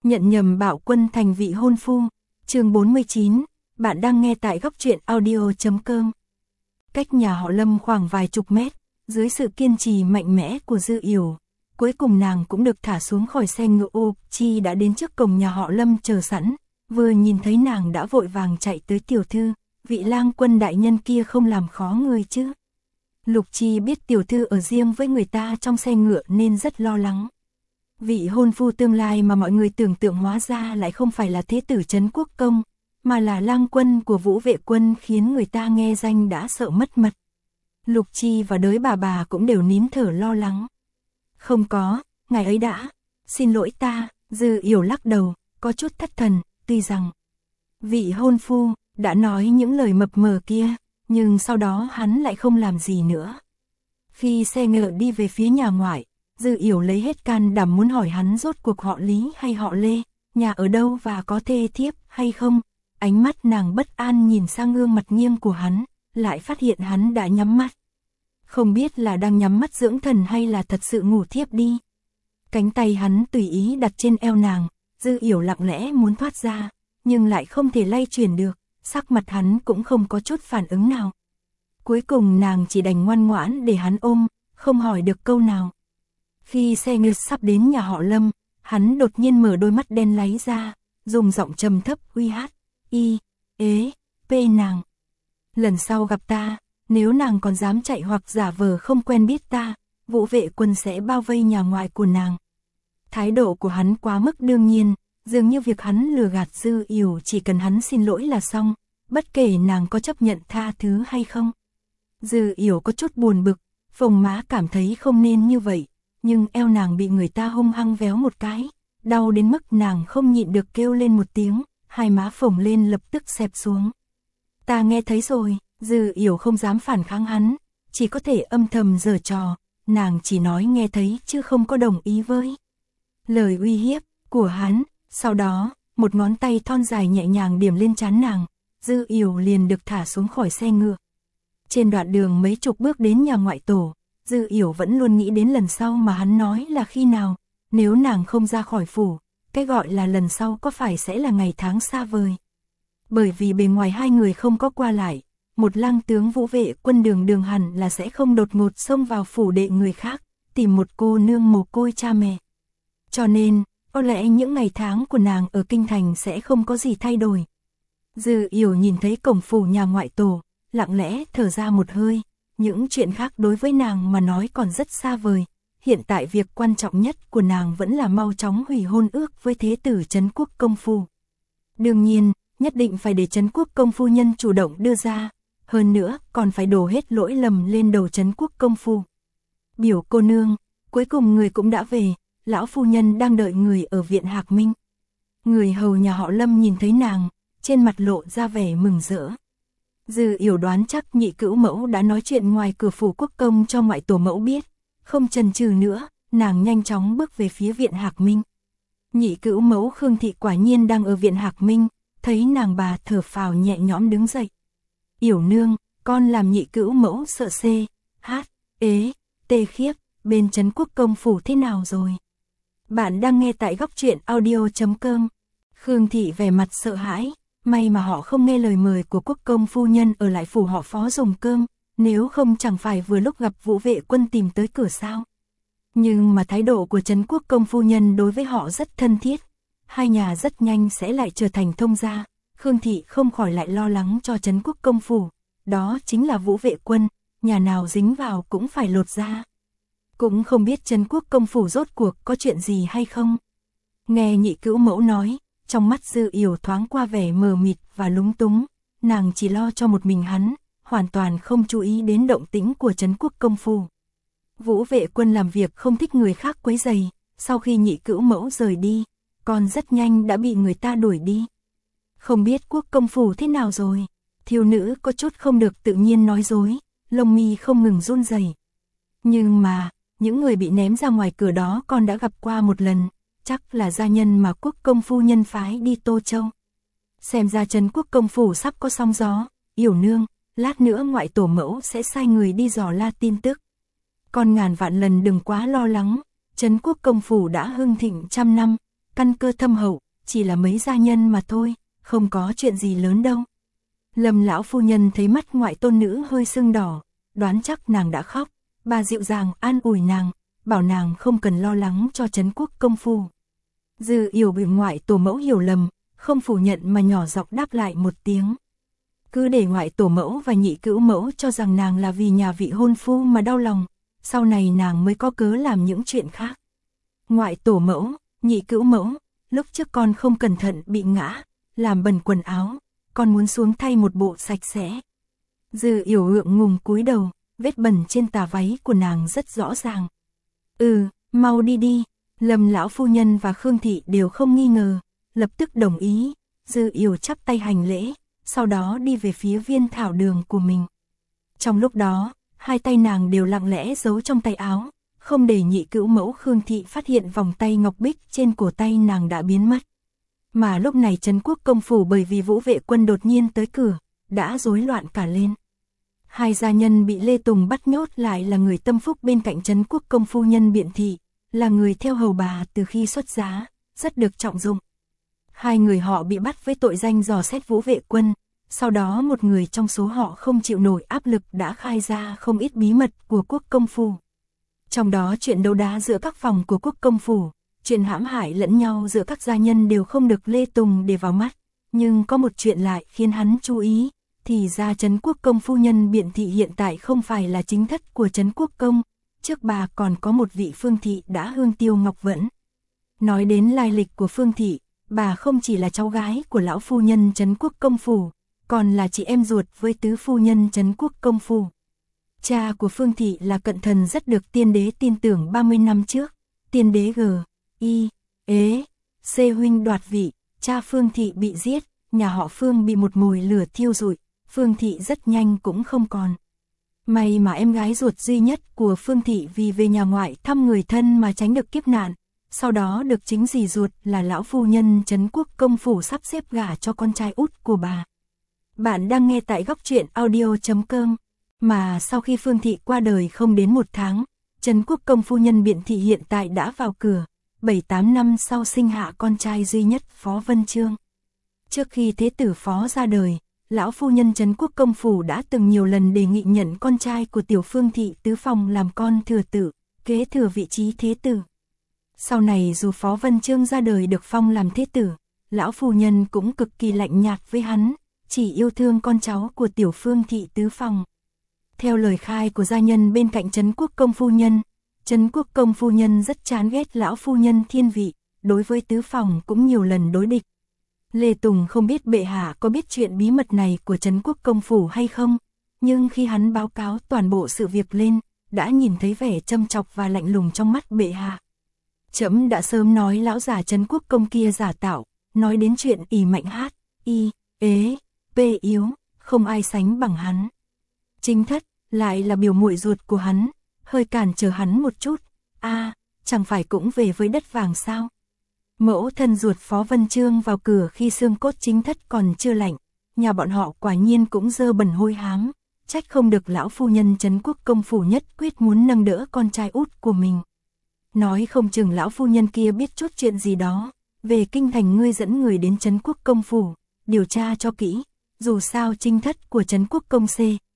Nhận nhầm Bạo Quân thành vị hôn phu. Chương 49, bạn đang nghe tại góc truyện audio.com. Cách nhà họ Lâm khoảng vài chục mét, dưới sự kiên trì mạnh mẽ của Dư Yểu, cuối cùng nàng cũng được thả xuống khỏi xe ngựa. Ô Chi đã đến trước cổng nhà họ Lâm chờ sẵn, vừa nhìn thấy nàng đã vội vàng chạy tới. Tiểu thư, vị lang quân đại nhân kia không làm khó người chứ? Lục Chi biết tiểu thư ở riêng với người ta trong xe ngựa nên rất lo lắng. Vị hôn phu tương lai mà mọi người tưởng tượng hóa ra lại không phải là thế tử Trấn Quốc Công, mà là lang quân của Vũ Vệ Quân, khiến người ta nghe danh đã sợ mất mật. Lục Chi và đới bà cũng đều nín thở lo lắng. Không có, ngài ấy đã. Xin lỗi ta. Dư Yểu lắc đầu, có chút thất thần, tuy rằng vị hôn phu đã nói những lời mập mờ kia, nhưng sau đó hắn lại không làm gì nữa. Khi xe ngựa đi về phía nhà ngoại, Dư Yểu lấy hết can đảm muốn hỏi hắn rốt cuộc họ Lý hay họ Lê, nhà ở đâu và có thê thiếp hay không. Ánh mắt nàng bất an nhìn sang gương mặt nghiêng của hắn, lại phát hiện hắn đã nhắm mắt. Không biết là đang nhắm mắt dưỡng thần hay là thật sự ngủ thiếp đi. Cánh tay hắn tùy ý đặt trên eo nàng, Dư Yểu lặng lẽ muốn thoát ra, nhưng lại không thể lay chuyển được, sắc mặt hắn cũng không có chút phản ứng nào. Cuối cùng nàng chỉ đành ngoan ngoãn để hắn ôm, không hỏi được câu nào. Khi xe ngựa sắp đến nhà họ Lâm, hắn đột nhiên mở đôi mắt đen láy ra, dùng giọng trầm thấp uy hát, nàng. Lần sau gặp ta, nếu nàng còn dám chạy hoặc giả vờ không quen biết ta, Vũ Vệ Quân sẽ bao vây nhà ngoài của nàng. Thái độ của hắn quá mức đương nhiên, dường như việc hắn lừa gạt Dư Yểu chỉ cần hắn xin lỗi là xong, bất kể nàng có chấp nhận tha thứ hay không. Dư Yểu có chút buồn bực, phồng má cảm thấy không nên như vậy, nhưng eo nàng bị người ta hung hăng véo một cái, đau đến mức nàng không nhịn được kêu lên một tiếng, hai má phồng lên lập tức xẹp xuống. Ta nghe thấy rồi. Dư Yểu không dám phản kháng hắn, chỉ có thể âm thầm giở trò, nàng chỉ nói nghe thấy chứ không có đồng ý với lời uy hiếp của hắn. Sau đó, một ngón tay thon dài nhẹ nhàng điểm lên trán nàng, Dư Yểu liền được thả xuống khỏi xe ngựa. Trên đoạn đường mấy chục bước đến nhà ngoại tổ, Dư Yểu vẫn luôn nghĩ đến lần sau mà hắn nói là khi nào, nếu nàng không ra khỏi phủ, cái gọi là lần sau có phải sẽ là ngày tháng xa vời. Bởi vì bề ngoài hai người không có qua lại, một lang tướng Vũ Vệ Quân đường hẳn là sẽ không đột ngột xông vào phủ đệ người khác, tìm một cô nương mồ côi cha mẹ. Cho nên, có lẽ những ngày tháng của nàng ở kinh thành sẽ không có gì thay đổi. Dư Yểu nhìn thấy cổng phủ nhà ngoại tổ, lặng lẽ thở ra một hơi, những chuyện khác đối với nàng mà nói còn rất xa vời. Hiện tại việc quan trọng nhất của nàng vẫn là mau chóng hủy hôn ước với thế tử Trấn Quốc Công phu. Đương nhiên, nhất định phải để Trấn Quốc Công phu nhân chủ động đưa ra. Hơn nữa, còn phải đổ hết lỗi lầm lên đầu Trấn Quốc Công phu. Biểu cô nương, cuối cùng người cũng đã về, lão phu nhân đang đợi người ở viện Hạc Minh. Người hầu nhà họ Lâm nhìn thấy nàng, trên mặt lộ ra vẻ mừng rỡ. Dư Yểu đoán chắc nhị cữu mẫu đã nói chuyện ngoài cửa phủ quốc công cho ngoại tổ mẫu biết, không chần chừ nữa, nàng nhanh chóng bước về phía viện Hạc Minh. Nhị cữu mẫu Khương Thị quả nhiên đang ở viện Hạc Minh, thấy nàng bà thở phào nhẹ nhõm đứng dậy. Yểu nương, con làm nhị cữu mẫu sợ tê khiếp, bên Trấn Quốc Công phủ thế nào rồi? Bạn đang nghe tại góc truyện audio.com. Khương Thị vẻ mặt sợ hãi, may mà họ không nghe lời mời của quốc công phu nhân ở lại phủ họ Phó dùng cơm, nếu không chẳng phải vừa lúc gặp Vũ Vệ Quân tìm tới cửa sao. Nhưng mà thái độ của Trấn Quốc Công phu nhân đối với họ rất thân thiết, hai nhà rất nhanh sẽ lại trở thành thông gia. Khương Thị không khỏi lại lo lắng cho Trấn Quốc Công phủ, đó chính là Vũ Vệ Quân, nhà nào dính vào cũng phải lột ra. Cũng không biết Trấn Quốc Công phủ rốt cuộc có chuyện gì hay không. Nghe nhị cữu mẫu nói, trong mắt Dư Yểu thoáng qua vẻ mờ mịt và lúng túng, nàng chỉ lo cho một mình hắn, hoàn toàn không chú ý đến động tĩnh của Trấn Quốc Công phủ. Vũ Vệ Quân làm việc không thích người khác quấy rầy, sau khi nhị cữu mẫu rời đi, còn rất nhanh đã bị người ta đuổi đi. Không biết quốc công phủ thế nào rồi? Thiếu nữ có chút không được tự nhiên nói dối, lông mi không ngừng run rẩy. Nhưng mà, những người bị ném ra ngoài cửa đó con đã gặp qua một lần, chắc là gia nhân mà quốc công phu nhân phái đi Tô Châu. Xem ra Trấn Quốc Công phủ sắp có sóng gió, Yểu nương, lát nữa ngoại tổ mẫu sẽ sai người đi dò la tin tức. Con ngàn vạn lần đừng quá lo lắng, Trấn Quốc Công phủ đã hưng thịnh trăm năm, căn cơ thâm hậu, chỉ là mấy gia nhân mà thôi, không có chuyện gì lớn đâu. Lâm lão phu nhân thấy mắt ngoại tôn nữ hơi sưng đỏ, đoán chắc nàng đã khóc, bà dịu dàng an ủi nàng, bảo nàng không cần lo lắng cho Trấn Quốc công phu. Dư Yểu bị ngoại tổ mẫu hiểu lầm, không phủ nhận mà nhỏ giọng đáp lại một tiếng. Cứ để ngoại tổ mẫu và nhị cữu mẫu cho rằng nàng là vì nhà vị hôn phu mà đau lòng, sau này nàng mới có cớ làm những chuyện khác. Ngoại tổ mẫu, nhị cữu mẫu, lúc trước con không cẩn thận bị ngã, làm bẩn quần áo, con muốn xuống thay một bộ sạch sẽ. Dư Yểu ngượng ngùng cúi đầu, vết bẩn trên tà váy của nàng rất rõ ràng. Mau đi đi. Lâm lão phu nhân và Khương thị đều không nghi ngờ, lập tức đồng ý. Dư Yểu chắp tay hành lễ, sau đó đi về phía viên thảo đường của mình. Trong lúc đó, hai tay nàng đều lặng lẽ giấu trong tay áo, không để nhị cữu mẫu Khương thị phát hiện vòng tay ngọc bích trên cổ tay nàng đã biến mất. Mà lúc này Trấn Quốc công phủ bởi vì Vũ Vệ Quân đột nhiên tới cửa, đã rối loạn cả lên. Hai gia nhân bị Lê Tùng bắt nhốt lại là người tâm phúc bên cạnh Trấn Quốc công phu nhân Biện thị, là người theo hầu bà từ khi xuất giá, rất được trọng dụng. Hai người họ bị bắt với tội danh dò xét Vũ Vệ Quân, sau đó một người trong số họ không chịu nổi áp lực đã khai ra không ít bí mật của Quốc công phủ. Trong đó chuyện đấu đá giữa các phòng của Quốc công phủ, chuyện hãm hại lẫn nhau giữa các gia nhân đều không được Lê Tùng để vào mắt, nhưng có một chuyện lại khiến hắn chú ý, thì ra Trấn Quốc công phu nhân Biện thị hiện tại không phải là chính thất của Trấn Quốc công, trước bà còn có một vị Phương thị đã hương tiêu ngọc vẫn. Nói đến lai lịch của Phương thị, bà không chỉ là cháu gái của lão phu nhân Trấn Quốc công phủ, còn là chị em ruột với tứ phu nhân Trấn Quốc công phủ. Cha của Phương thị là cận thần rất được tiên đế tin tưởng 30 năm trước, tiên đế C huynh đoạt vị, cha Phương thị bị giết, nhà họ Phương bị một mồi lửa thiêu rụi, Phương thị rất nhanh cũng không còn. May mà em gái ruột duy nhất của Phương thị vì về nhà ngoại thăm người thân mà tránh được kiếp nạn, sau đó được chính dì ruột là lão phu nhân Trấn Quốc công phủ sắp xếp gả cho con trai út của bà. Bạn đang nghe tại Góc Truyện Audio.com. Mà sau khi Phương thị qua đời không đến một tháng, Trấn Quốc công phu nhân Biện thị hiện tại đã vào cửa, 7-8 năm sau sinh hạ con trai duy nhất Phó Vân Chương. Trước khi thế tử Phó ra đời, lão phu nhân Trấn Quốc công phủ đã từng nhiều lần đề nghị nhận con trai của tiểu Phương thị tứ phòng làm con thừa tử, kế thừa vị trí thế tử. Sau này dù Phó Vân Chương ra đời được phong làm thế tử, lão phu nhân cũng cực kỳ lạnh nhạt với hắn, chỉ yêu thương con cháu của tiểu Phương thị tứ phòng. Theo lời khai của gia nhân bên cạnh Trấn Quốc công phu nhân, Trấn Quốc công phu nhân rất chán ghét lão phu nhân thiên vị, đối với tứ phòng cũng nhiều lần đối địch. Lê Tùng không biết bệ hạ có biết chuyện bí mật này của Trấn Quốc công phủ hay không, nhưng khi hắn báo cáo toàn bộ sự việc lên, đã nhìn thấy vẻ châm chọc và lạnh lùng trong mắt bệ hạ. Trẫm đã sớm nói lão già Trấn Quốc công kia giả tạo, nói đến chuyện ỷ mạnh hát, p yếu, không ai sánh bằng hắn. Chính thất lại là biểu muội ruột của hắn, hơi cản trở hắn một chút. Chẳng phải cũng về với đất vàng sao? Mẫu thân ruột Phó Vân Chương vào cửa khi xương cốt chính thất còn chưa lạnh, nhà bọn họ quả nhiên cũng dơ bẩn hôi hám, trách không được lão phu nhân Trấn Quốc công phủ nhất quyết muốn nâng đỡ con trai út của mình. Nói không chừng lão phu nhân kia biết chút chuyện gì đó, về kinh thành ngươi dẫn người đến Trấn Quốc công phủ, điều tra cho kỹ, dù sao chính thất của Trấn Quốc công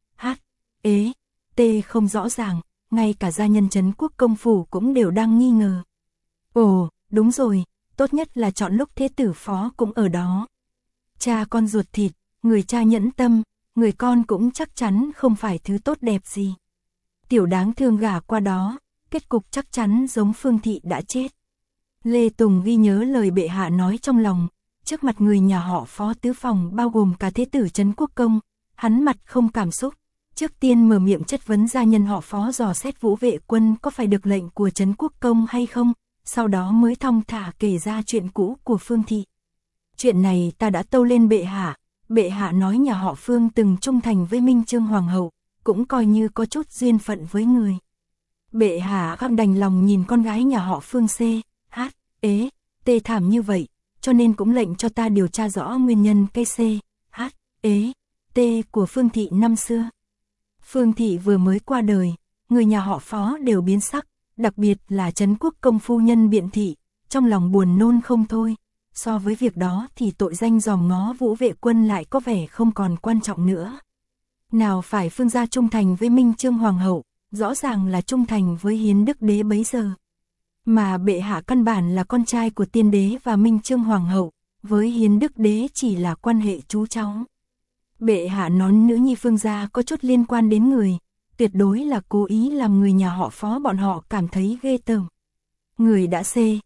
không rõ ràng, ngay cả gia nhân Trấn Quốc công phủ cũng đều đang nghi ngờ. Ồ, đúng rồi, tốt nhất là chọn lúc thế tử Phó cũng ở đó. Cha con ruột thịt, người cha nhẫn tâm, người con cũng chắc chắn không phải thứ tốt đẹp gì. Tiểu đáng thương gả qua đó, kết cục chắc chắn giống Phương thị đã chết. Lê Tùng ghi nhớ lời bệ hạ nói trong lòng, trước mặt người nhà họ Phó tứ phòng bao gồm cả thế tử Trấn Quốc công, hắn mặt không cảm xúc. Trước tiên mở miệng chất vấn gia nhân họ Phó dò xét Vũ Vệ Quân có phải được lệnh của Trấn Quốc công hay không, sau đó mới thong thả kể ra chuyện cũ của Phương thị. Chuyện này ta đã tâu lên bệ hạ nói nhà họ Phương từng trung thành với Minh Chương Hoàng hậu, cũng coi như có chút duyên phận với người. Bệ hạ không đành lòng nhìn con gái nhà họ Phương thảm như vậy, cho nên cũng lệnh cho ta điều tra rõ nguyên nhân cây của Phương thị năm xưa. Phương thị vừa mới qua đời, người nhà họ Phó đều biến sắc, đặc biệt là Trấn Quốc công phu nhân Biện thị, trong lòng buồn nôn không thôi. So với việc đó thì tội danh dòm ngó Vũ Vệ Quân lại có vẻ không còn quan trọng nữa. Nào phải Phương gia trung thành với Minh Chương Hoàng hậu, rõ ràng là trung thành với Hiến Đức Đế bấy giờ. Mà bệ hạ căn bản là con trai của Tiên Đế và Minh Chương Hoàng hậu, với Hiến Đức Đế chỉ là quan hệ chú cháu. Bệ hạ nói nữ nhi Phương gia có chút liên quan đến người, tuyệt đối là cố ý làm người nhà họ Phó bọn họ cảm thấy ghê tởm. Người đã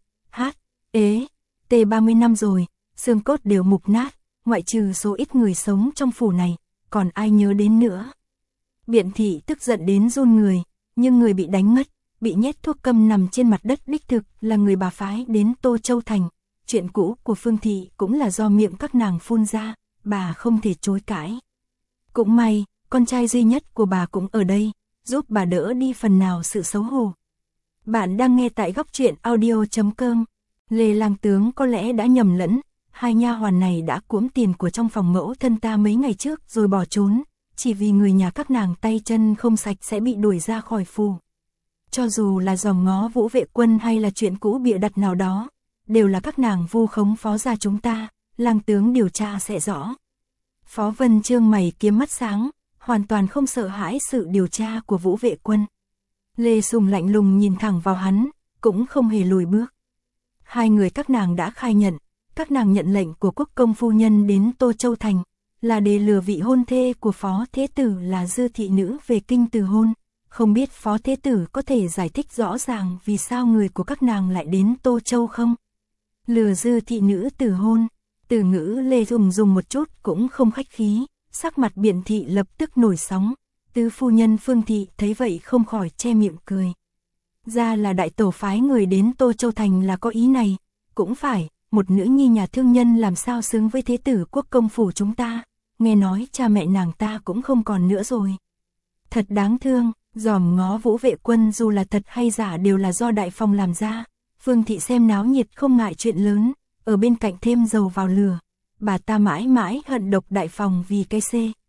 T 30 năm rồi, xương cốt đều mục nát, ngoại trừ số ít người sống trong phủ này, còn ai nhớ đến nữa. Biện thị tức giận đến run người, nhưng người bị đánh ngất, bị nhét thuốc câm nằm trên mặt đất đích thực là người bà phái đến Tô Châu Thành. Chuyện cũ của Phương thị cũng là do miệng các nàng phun ra, bà không thể chối cãi. Cũng may, con trai duy nhất của bà cũng ở đây, giúp bà đỡ đi phần nào sự xấu hổ. Bạn đang nghe tại góc truyện audio.com. Lê Lang tướng có lẽ đã nhầm lẫn, hai nha hoàn này đã cuỗm tiền của trong phòng mẫu thân ta mấy ngày trước rồi bỏ trốn, chỉ vì người nhà các nàng tay chân không sạch sẽ bị đuổi ra khỏi phủ. Cho dù là dòm ngó Vũ Vệ Quân hay là chuyện cũ bịa đặt nào đó, đều là các nàng vu khống Phó gia chúng ta, Lang tướng điều tra sẽ rõ. Phó Vân Chương mày kiếm mắt sáng, hoàn toàn không sợ hãi sự điều tra của Vũ Vệ Quân. Lê Sùng lạnh lùng nhìn thẳng vào hắn, cũng không hề lùi bước. Hai người các nàng đã khai nhận, các nàng nhận lệnh của quốc công phu nhân đến Tô Châu Thành, là để lừa vị hôn thê của Phó Thế Tử là Dư thị nữ về kinh từ hôn. Không biết Phó Thế Tử có thể giải thích rõ ràng vì sao người của các nàng lại đến Tô Châu không? Lừa Dư thị nữ từ hôn, từ ngữ Lê dùng một chút cũng không khách khí, sắc mặt Biện thị lập tức nổi sóng. Tứ phu nhân Phương thị thấy vậy không khỏi che miệng cười. Ra là đại tổ phái người đến Tô Châu Thành là có ý này, cũng phải, một nữ nhi nhà thương nhân làm sao xứng với thế tử quốc công phủ chúng ta, nghe nói cha mẹ nàng ta cũng không còn nữa rồi. Thật đáng thương, dòm ngó Vũ Vệ Quân dù là thật hay giả đều là do đại phòng làm ra. Phương thị xem náo nhiệt không ngại chuyện lớn, ở bên cạnh thêm dầu vào lửa. Bà ta mãi mãi hận độc đại phòng vì cái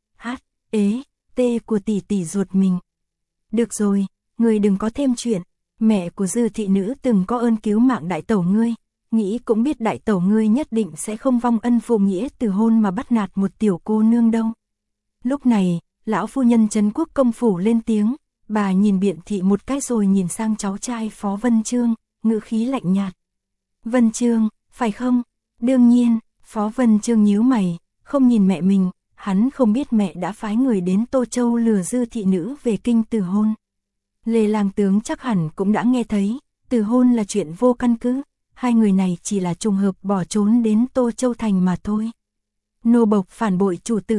T của tỷ tỷ ruột mình. Được rồi, ngươi đừng có thêm chuyện. Mẹ của Dư thị nữ từng có ơn cứu mạng đại tẩu ngươi, nghĩ cũng biết đại tẩu ngươi nhất định sẽ không vong ân phụ nghĩa từ hôn mà bắt nạt một tiểu cô nương đâu. Lúc này, lão phu nhân Trấn Quốc công phủ lên tiếng, bà nhìn Biện thị một cái rồi nhìn sang cháu trai Phó Vân Chương, ngữ khí lạnh nhạt. Vân Chương, phải không? Đương nhiên, Phó Vân Chương nhíu mày, không nhìn mẹ mình, hắn không biết mẹ đã phái người đến Tô Châu lừa Dư thị nữ về kinh từ hôn. Lê Lang tướng chắc hẳn cũng đã nghe thấy, từ hôn là chuyện vô căn cứ, hai người này chỉ là trùng hợp bỏ trốn đến Tô Châu Thành mà thôi. Nô bộc phản bội chủ tử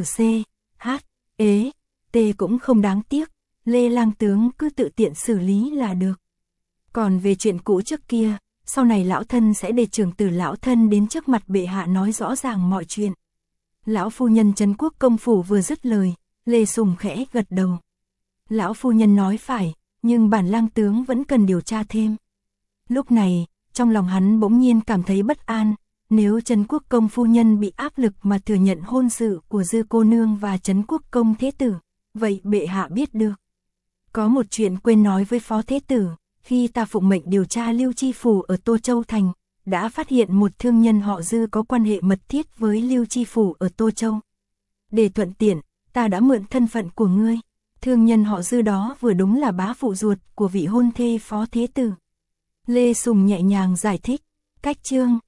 T cũng không đáng tiếc, Lê Lang tướng cứ tự tiện xử lý là được. Còn về chuyện cũ trước kia, sau này lão thân sẽ để trưởng tử lão thân đến trước mặt bệ hạ nói rõ ràng mọi chuyện. Lão phu nhân Trấn Quốc công phủ vừa dứt lời, Lê Sùng khẽ gật đầu. Lão phu nhân nói phải, nhưng bản Lang tướng vẫn cần điều tra thêm. Lúc này, trong lòng hắn bỗng nhiên cảm thấy bất an, nếu Trấn Quốc công phu nhân bị áp lực mà thừa nhận hôn sự của Dư cô nương và Trấn Quốc công thế tử, vậy bệ hạ biết được. Có một chuyện quên nói với Phó Thế Tử, khi ta phụng mệnh điều tra Lưu Chi phủ ở Tô Châu Thành, đã phát hiện một thương nhân họ Dư có quan hệ mật thiết với Lưu Chi phủ ở Tô Châu. Để thuận tiện, ta đã mượn thân phận của ngươi. Thương nhân họ Dư đó vừa đúng là bá phụ ruột của vị hôn thê Phó Thế Tử. Lê Sùng nhẹ nhàng giải thích, cách chương